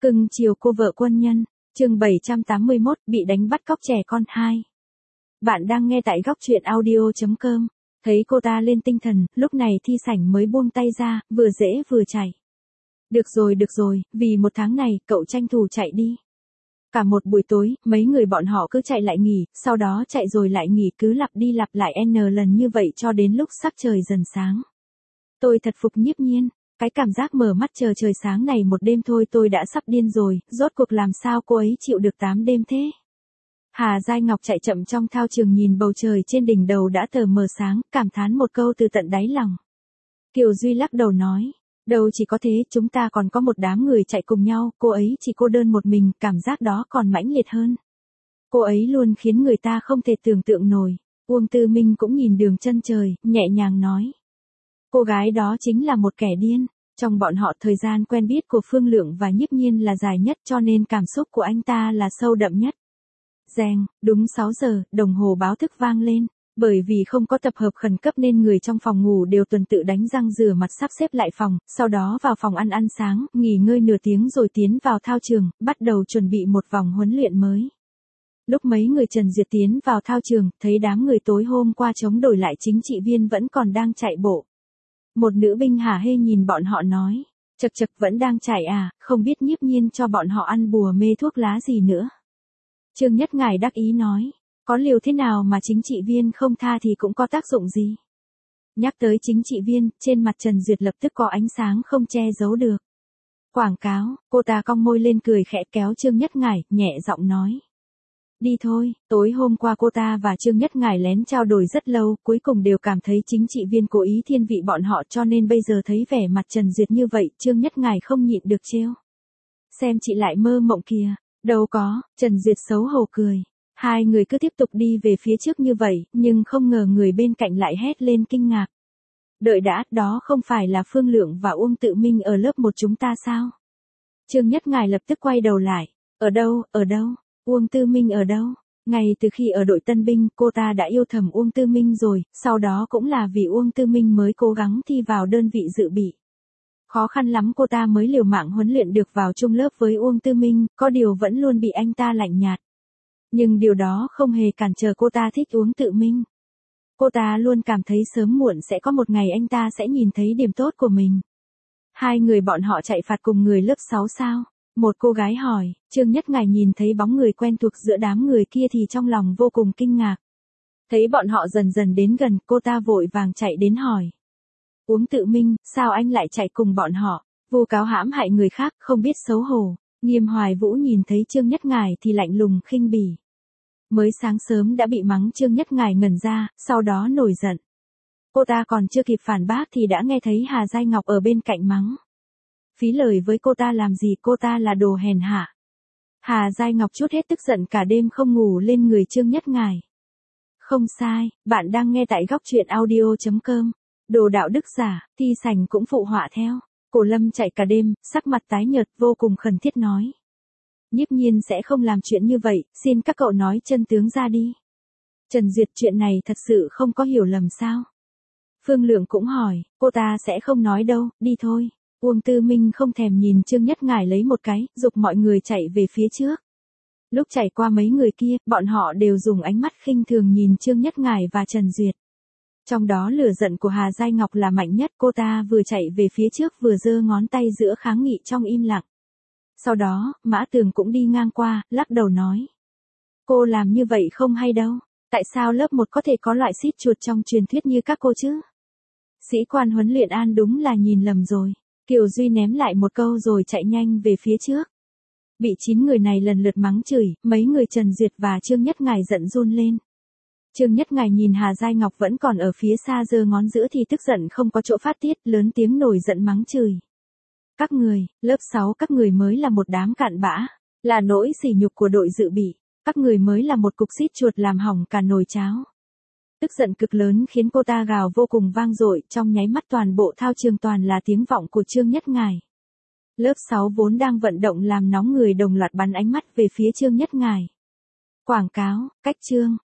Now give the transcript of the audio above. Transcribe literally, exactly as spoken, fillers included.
Cưng chiều cô vợ quân nhân, chương bảy trăm tám mươi mốt, bị đánh bắt cóc trẻ con hai. Bạn đang nghe tại góc truyện audio chấm com. Thấy cô ta lên tinh thần, lúc này Thi Sảnh mới buông tay ra, vừa dễ vừa chạy. Được rồi được rồi, vì một tháng này, cậu tranh thủ chạy đi. Cả một buổi tối, mấy người bọn họ cứ chạy lại nghỉ, sau đó chạy rồi lại nghỉ, cứ lặp đi lặp lại n lần như vậy cho đến lúc sắc trời dần sáng. Tôi thật phục Nhiếp Nhiên. Cái cảm giác mở mắt chờ trời sáng này một đêm thôi tôi đã sắp điên rồi, rốt cuộc làm sao cô ấy chịu được tám đêm thế? Hà Giai Ngọc chạy chậm trong thao trường nhìn bầu trời trên đỉnh đầu đã tờ mờ sáng, cảm thán một câu từ tận đáy lòng. Kiều Duy lắc đầu nói, đâu chỉ có thế, chúng ta còn có một đám người chạy cùng nhau, cô ấy chỉ cô đơn một mình, cảm giác đó còn mãnh liệt hơn. Cô ấy luôn khiến người ta không thể tưởng tượng nổi. Uông Tư Minh cũng nhìn đường chân trời, nhẹ nhàng nói. Cô gái đó chính là một kẻ điên. Trong bọn họ thời gian quen biết của Phương Lượng và Nhiếp Nhiên là dài nhất cho nên cảm xúc của anh ta là sâu đậm nhất. Reng, đúng sáu giờ, đồng hồ báo thức vang lên. Bởi vì không có tập hợp khẩn cấp nên người trong phòng ngủ đều tuần tự đánh răng rửa mặt sắp xếp lại phòng, sau đó vào phòng ăn ăn sáng, nghỉ ngơi nửa tiếng rồi tiến vào thao trường, bắt đầu chuẩn bị một vòng huấn luyện mới. Lúc mấy người Trần Duyệt tiến vào thao trường, thấy đám người tối hôm qua chống đổi lại chính trị viên vẫn còn đang chạy bộ. Một nữ binh hả hê nhìn bọn họ nói, chật chật vẫn đang chạy à, không biết Nhiếp Nhiên cho bọn họ ăn bùa mê thuốc lá gì nữa. Trương Nhất Ngải đắc ý nói, có liều thế nào mà chính trị viên không tha thì cũng có tác dụng gì. Nhắc tới chính trị viên, trên mặt Trần Duyệt lập tức có ánh sáng không che giấu được. Quảng cáo, cô ta cong môi lên cười khẽ kéo Trương Nhất Ngải, nhẹ giọng nói. Đi thôi, tối hôm qua cô ta và Trương Nhất Ngải lén trao đổi rất lâu, cuối cùng đều cảm thấy chính trị viên cố ý thiên vị bọn họ cho nên bây giờ thấy vẻ mặt Trần Duyệt như vậy, Trương Nhất Ngải không nhịn được trêu. Xem chị lại mơ mộng kìa, đâu có, Trần Duyệt xấu hổ cười. Hai người cứ tiếp tục đi về phía trước như vậy, nhưng không ngờ người bên cạnh lại hét lên kinh ngạc. Đợi đã, đó không phải là Phương Lượng và Uông Tự Minh ở lớp một chúng ta sao? Trương Nhất Ngải lập tức quay đầu lại, ở đâu, ở đâu? Uông Tư Minh ở đâu? Ngay từ khi ở đội tân binh, cô ta đã yêu thầm Uông Tư Minh rồi, sau đó cũng là vì Uông Tư Minh mới cố gắng thi vào đơn vị dự bị. Khó khăn lắm cô ta mới liều mạng huấn luyện được vào chung lớp với Uông Tư Minh, có điều vẫn luôn bị anh ta lạnh nhạt. Nhưng điều đó không hề cản trở cô ta thích Uông Tự Minh. Cô ta luôn cảm thấy sớm muộn sẽ có một ngày anh ta sẽ nhìn thấy điểm tốt của mình. Hai người bọn họ chạy phạt cùng người lớp sáu sao? Một cô gái hỏi, Trương Nhất Ngải nhìn thấy bóng người quen thuộc giữa đám người kia thì trong lòng vô cùng kinh ngạc. Thấy bọn họ dần dần đến gần, cô ta vội vàng chạy đến hỏi. Uông Tự Minh, sao anh lại chạy cùng bọn họ? Vu cáo hãm hại người khác, không biết xấu hổ. Nghiêm Hoài Vũ nhìn thấy Trương Nhất Ngải thì lạnh lùng khinh bỉ. Mới sáng sớm đã bị mắng, Trương Nhất Ngải ngẩn ra, sau đó nổi giận. Cô ta còn chưa kịp phản bác thì đã nghe thấy Hà Giai Ngọc ở bên cạnh mắng. Phí lời với cô ta làm gì, cô ta là đồ hèn hạ. Hà Giai Ngọc trút hết tức giận cả đêm không ngủ lên người Trương Nhất Ngải. Không sai, bạn đang nghe tại góc truyện audio chấm com. Đồ đạo đức giả, Thi Sảnh cũng phụ họa theo. Cổ Lâm chạy cả đêm, sắc mặt tái nhợt vô cùng khẩn thiết nói. Nhiếp Nhiên sẽ không làm chuyện như vậy, xin các cậu nói chân tướng ra đi. Trần Duyệt, chuyện này thật sự không có hiểu lầm sao? Phương Lượng cũng hỏi, cô ta sẽ không nói đâu, đi thôi. Uông Tư Minh không thèm nhìn Trương Nhất Ngải lấy một cái, giục mọi người chạy về phía trước. Lúc chạy qua mấy người kia, bọn họ đều dùng ánh mắt khinh thường nhìn Trương Nhất Ngải và Trần Duyệt. Trong đó lửa giận của Hà Giai Ngọc là mạnh nhất, cô ta vừa chạy về phía trước vừa giơ ngón tay giữa kháng nghị trong im lặng. Sau đó, Mã Tường cũng đi ngang qua, lắc đầu nói. Cô làm như vậy không hay đâu, tại sao lớp một có thể có loại xít chuột trong truyền thuyết như các cô chứ? Sĩ quan huấn luyện An đúng là nhìn lầm rồi. Kiều Duy ném lại một câu rồi chạy nhanh về phía trước. Bị chín người này lần lượt mắng chửi, mấy người Trần Duyệt và Trương Nhất Ngải giận run lên. Trương Nhất Ngải nhìn Hà Giai Ngọc vẫn còn ở phía xa giơ ngón giữa thì tức giận không có chỗ phát tiết, lớn tiếng nổi giận mắng chửi. Các người, lớp sáu các người mới là một đám cặn bã, là nỗi sỉ nhục của đội dự bị, các người mới là một cục xít chuột làm hỏng cả nồi cháo. Tức giận cực lớn khiến cô ta gào vô cùng vang dội, trong nháy mắt toàn bộ thao trường toàn là tiếng vọng của Trương Nhất Ngải. Lớp sáu vốn đang vận động làm nóng người đồng loạt bắn ánh mắt về phía Trương Nhất Ngải. Quảng cáo, cách chương,